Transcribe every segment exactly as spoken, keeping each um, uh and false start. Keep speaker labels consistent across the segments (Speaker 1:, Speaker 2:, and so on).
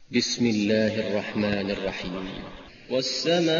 Speaker 1: بسم الله الرحمن الرحيم
Speaker 2: والسماء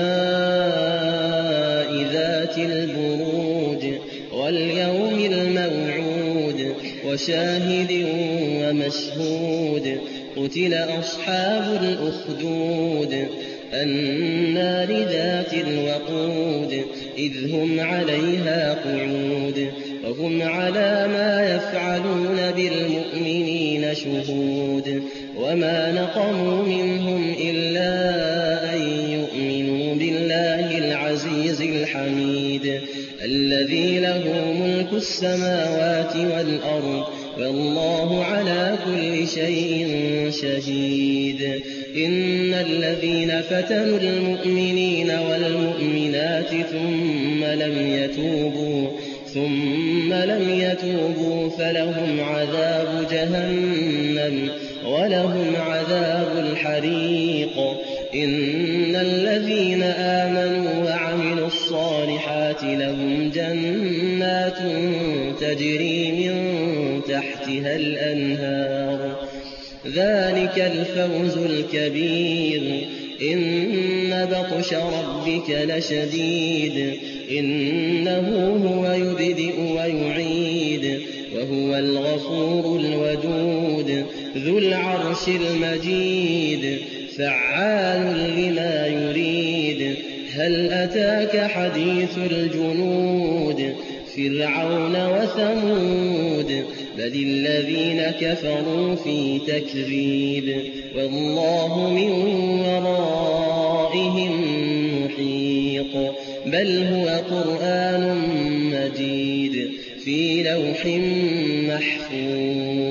Speaker 2: ذات البروج واليوم الموعود وشاهد ومشهود قتل أصحاب الأخدود النار ذات الوقود إذ هم عليها قعود وهم على ما يفعلون بالمؤمنين شهود وما نقموا منهم إلا أن يؤمنوا بالله العزيز الحميد الذي له ملك السماوات والأرض والله على كل شيء شهيد إن الذين فتنوا المؤمنين والمؤمنات ثم لم يتوبوا ثم لم يتوبوا فلهم عذاب جهنم ولهم عذاب الحريق إن الذين آمنوا وعملوا الصالحات لهم جنات تجري من تحتها الأنهار ذلك الفوز الكبير إن بطش ربك لشديد إنه هو يبدئ ويعيد وهو الغفور الودود ذو العرش المجيد فعال لما يريد هل أتاك حديث الجنود فرعون وثمود بل الذين كفروا في تكذيب والله من ورائهم محيط بل هو قرآن مجيد في لوح محفوظ.